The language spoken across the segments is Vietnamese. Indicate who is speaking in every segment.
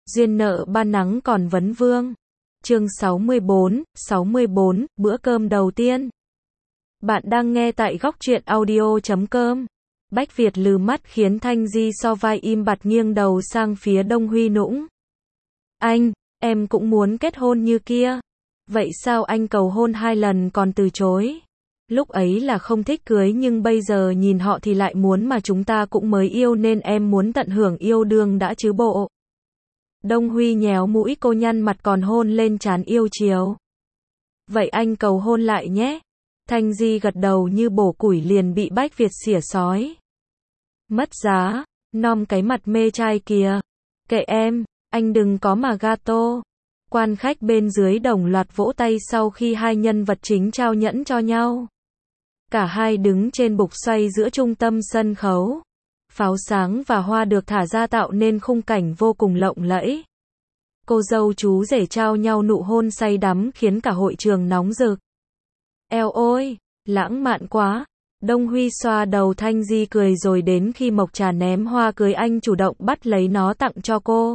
Speaker 1: Duyên nợ ban nắng còn vấn vương. Chương 64, bữa cơm đầu tiên. Bạn đang nghe tại góc truyện audio.com. Bách Việt lừ mắt khiến Thanh Di so vai im bặt nghiêng đầu sang phía Đông Huy nũng. Anh, em cũng muốn kết hôn như kia. Vậy sao anh cầu hôn 2 lần còn từ chối? Lúc ấy là không thích cưới nhưng bây giờ nhìn họ thì lại muốn, mà chúng ta cũng mới yêu nên em muốn tận hưởng yêu đương đã chứ bộ. Đông Huy nhéo mũi cô, nhăn mặt còn hôn lên trán yêu chiều. Vậy anh cầu hôn lại nhé. Thanh Di gật đầu như bổ củi, liền bị Bách Việt xỉa xói. Mất giá, nom cái mặt mê trai kìa. Kệ em, anh đừng có mà gato. Quan khách bên dưới đồng loạt vỗ tay sau khi hai nhân vật chính trao nhẫn cho nhau. Cả hai đứng trên bục xoay giữa trung tâm sân khấu. Pháo sáng và hoa được thả ra tạo nên khung cảnh vô cùng lộng lẫy. Cô dâu chú rể trao nhau nụ hôn say đắm khiến cả hội trường nóng rực. Eo ôi, lãng mạn quá. Đông Huy xoa đầu Thanh Di cười, rồi đến khi Mộc Trà ném hoa cưới anh chủ động bắt lấy nó tặng cho cô.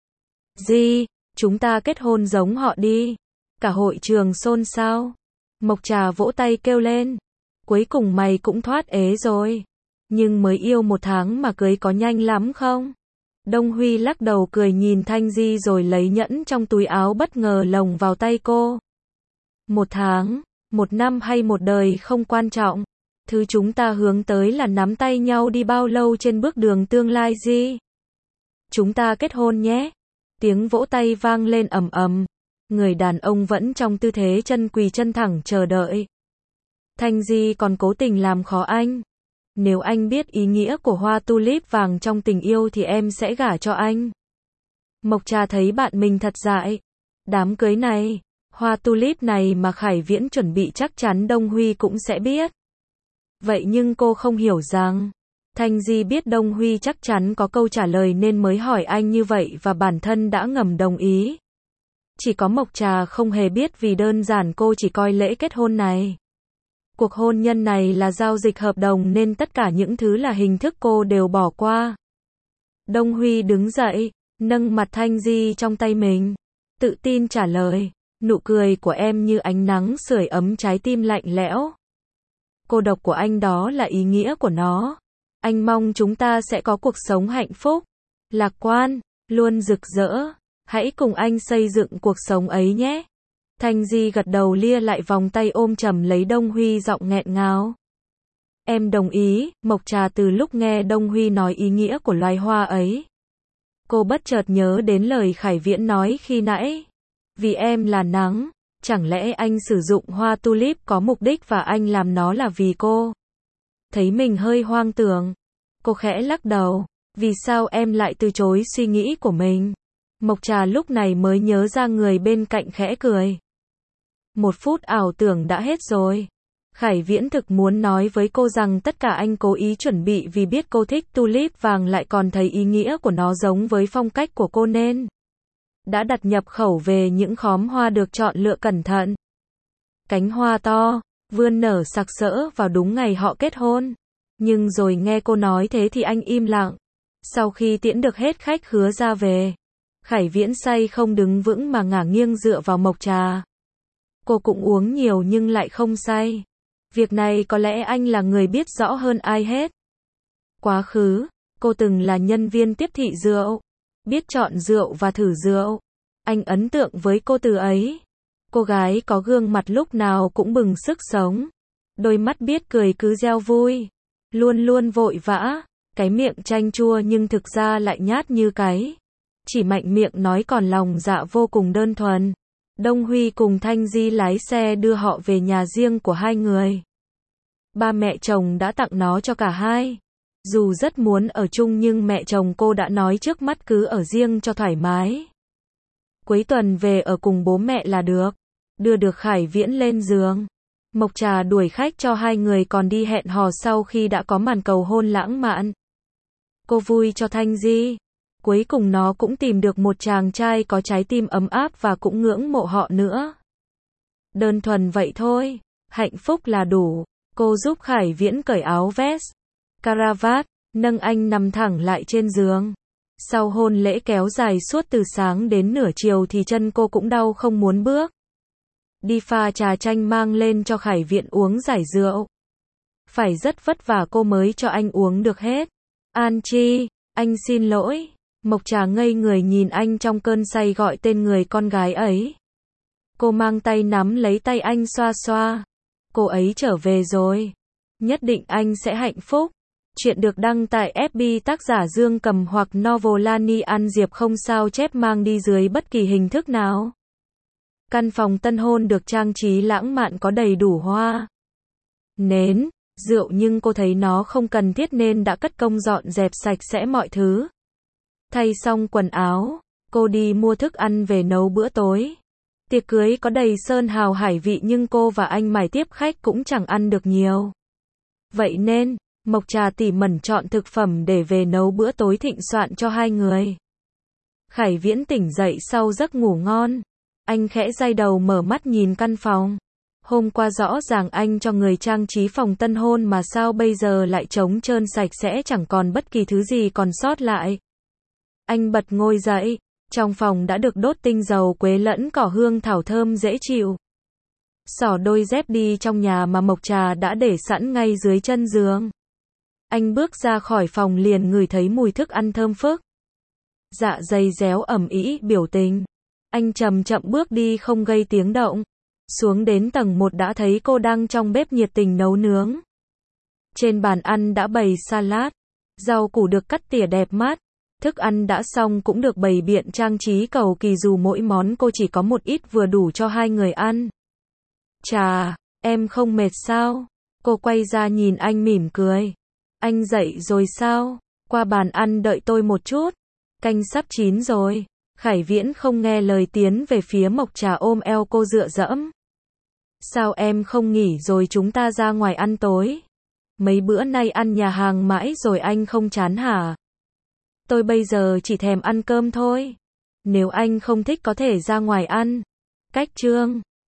Speaker 1: Di, chúng ta kết hôn giống họ đi. Cả hội trường xôn xao. Mộc Trà vỗ tay kêu lên. Cuối cùng mày cũng thoát ế rồi. Nhưng mới yêu 1 tháng mà cưới có nhanh lắm không? Đông Huy lắc đầu cười nhìn Thanh Di rồi lấy nhẫn trong túi áo bất ngờ lồng vào tay cô. 1 tháng, 1 năm hay 1 đời không quan trọng. Thứ chúng ta hướng tới là nắm tay nhau đi bao lâu trên bước đường tương lai Di. Chúng ta kết hôn nhé. Tiếng vỗ tay vang lên ầm ầm. Người đàn ông vẫn trong tư thế chân quỳ chân thẳng chờ đợi. Thanh Di còn cố tình làm khó anh. Nếu anh biết ý nghĩa của hoa tulip vàng trong tình yêu thì em sẽ gả cho anh. Mộc Trà thấy bạn mình thật dại. Đám cưới này, hoa tulip này mà Khải Viễn chuẩn bị chắc chắn Đông Huy cũng sẽ biết. Vậy nhưng cô không hiểu rằng, Thanh Di biết Đông Huy chắc chắn có câu trả lời nên mới hỏi anh như vậy và bản thân đã ngầm đồng ý. Chỉ có Mộc Trà không hề biết, vì đơn giản cô chỉ coi lễ kết hôn này. Cuộc hôn nhân này là giao dịch hợp đồng nên tất cả những thứ là hình thức cô đều bỏ qua. Đông Huy đứng dậy, nâng mặt Thanh Di trong tay mình. Tự tin trả lời, nụ cười của em như ánh nắng sưởi ấm trái tim lạnh lẽo. Cô độc của anh đó là ý nghĩa của nó. Anh mong chúng ta sẽ có cuộc sống hạnh phúc, lạc quan, luôn rực rỡ. Hãy cùng anh xây dựng cuộc sống ấy nhé. Thanh Di gật đầu, lia lại vòng tay ôm chầm lấy Đông Huy, giọng nghẹn ngào. Em đồng ý. Mộc Trà từ lúc nghe Đông Huy nói ý nghĩa của loài hoa ấy, cô bất chợt nhớ đến lời Khải Viễn nói khi nãy. Vì em là nắng, chẳng lẽ anh sử dụng hoa tulip có mục đích và anh làm nó là vì cô? Thấy mình hơi hoang tưởng, cô khẽ lắc đầu. Vì sao em lại từ chối suy nghĩ của mình? Mộc Trà lúc này mới nhớ ra, người bên cạnh khẽ cười. 1 phút ảo tưởng đã hết rồi. Khải Viễn thực muốn nói với cô rằng tất cả anh cố ý chuẩn bị vì biết cô thích tulip vàng, lại còn thấy ý nghĩa của nó giống với phong cách của cô nên đã đặt nhập khẩu về những khóm hoa được chọn lựa cẩn thận. Cánh hoa to, vươn nở sặc sỡ vào đúng ngày họ kết hôn. Nhưng rồi nghe cô nói thế thì anh im lặng. Sau khi tiễn được hết khách khứa ra về, Khải Viễn say không đứng vững mà ngả nghiêng dựa vào Mộc Trà. Cô cũng uống nhiều nhưng lại không say. Việc này có lẽ anh là người biết rõ hơn ai hết. Quá khứ, cô từng là nhân viên tiếp thị rượu, biết chọn rượu và thử rượu. Anh ấn tượng với cô từ ấy. Cô gái có gương mặt lúc nào cũng bừng sức sống. Đôi mắt biết cười cứ reo vui. Luôn luôn vội vã. Cái miệng chanh chua nhưng thực ra lại nhát như cái. Chỉ mạnh miệng nói còn lòng dạ vô cùng đơn thuần. Đông Huy cùng Thanh Di lái xe đưa họ về nhà riêng của hai người. Ba mẹ chồng đã tặng nó cho cả hai. Dù rất muốn ở chung nhưng mẹ chồng cô đã nói trước mắt cứ ở riêng cho thoải mái. Cuối tuần về ở cùng bố mẹ là được. Đưa được Khải Viễn lên giường, Mộc Trà đuổi khách cho hai người còn đi hẹn hò sau khi đã có màn cầu hôn lãng mạn. Cô vui cho Thanh Di. Cuối cùng nó cũng tìm được một chàng trai có trái tim ấm áp và cũng ngưỡng mộ họ nữa. Đơn thuần vậy thôi, hạnh phúc là đủ. Cô giúp Khải Viễn cởi áo vest, caravat, nâng anh nằm thẳng lại trên giường. Sau hôn lễ kéo dài suốt từ sáng đến nửa chiều thì chân cô cũng đau không muốn bước. Đi pha trà chanh mang lên cho Khải Viễn uống giải rượu. Phải rất vất vả cô mới cho anh uống được hết. An Chi, anh xin lỗi. Mộc Trà ngây người nhìn anh trong cơn say gọi tên người con gái ấy. Cô mang tay nắm lấy tay anh xoa xoa. Cô ấy trở về rồi. Nhất định anh sẽ hạnh phúc. Chuyện được đăng tại FB tác giả Dương Cầm hoặc Novolani An Diệp không sao chép mang đi dưới bất kỳ hình thức nào. Căn phòng tân hôn được trang trí lãng mạn có đầy đủ hoa, nến, rượu nhưng cô thấy nó không cần thiết nên đã cất công dọn dẹp sạch sẽ mọi thứ. Thay xong quần áo, cô đi mua thức ăn về nấu bữa tối. Tiệc cưới có đầy sơn hào hải vị nhưng cô và anh mải tiếp khách cũng chẳng ăn được nhiều. Vậy nên, Mộc Trà tỉ mẩn chọn thực phẩm để về nấu bữa tối thịnh soạn cho hai người. Khải Viễn tỉnh dậy sau giấc ngủ ngon. Anh khẽ day đầu mở mắt nhìn căn phòng. Hôm qua rõ ràng anh cho người trang trí phòng tân hôn mà sao bây giờ lại trống trơn sạch sẽ chẳng còn bất kỳ thứ gì còn sót lại. Anh bật ngồi dậy. Trong phòng đã được đốt tinh dầu quế lẫn cỏ hương thảo thơm dễ chịu. Xỏ đôi dép đi trong nhà mà Mộc Trà đã để sẵn ngay dưới chân giường. Anh bước ra khỏi phòng liền ngửi thấy mùi thức ăn thơm phức. Dạ dày réo ẩm ĩ biểu tình. Anh chậm chậm bước đi không gây tiếng động. Xuống đến tầng 1 đã thấy cô đang trong bếp nhiệt tình nấu nướng. Trên bàn ăn đã bày salad, rau củ được cắt tỉa đẹp mắt. Thức ăn đã xong cũng được bày biện trang trí cầu kỳ dù mỗi món cô chỉ có một ít vừa đủ cho hai người ăn. Chà, em không mệt sao? Cô quay ra nhìn anh mỉm cười. Anh dậy rồi sao? Qua bàn ăn đợi tôi một chút. Canh sắp chín rồi. Khải Viễn không nghe lời tiến về phía Mộc Trà ôm eo cô dựa dẫm. Sao em không nghỉ rồi chúng ta ra ngoài ăn tối? Mấy bữa nay ăn nhà hàng mãi rồi anh không chán hả? Tôi bây giờ chỉ thèm ăn cơm thôi. Nếu anh không thích có thể ra ngoài ăn. Cách chương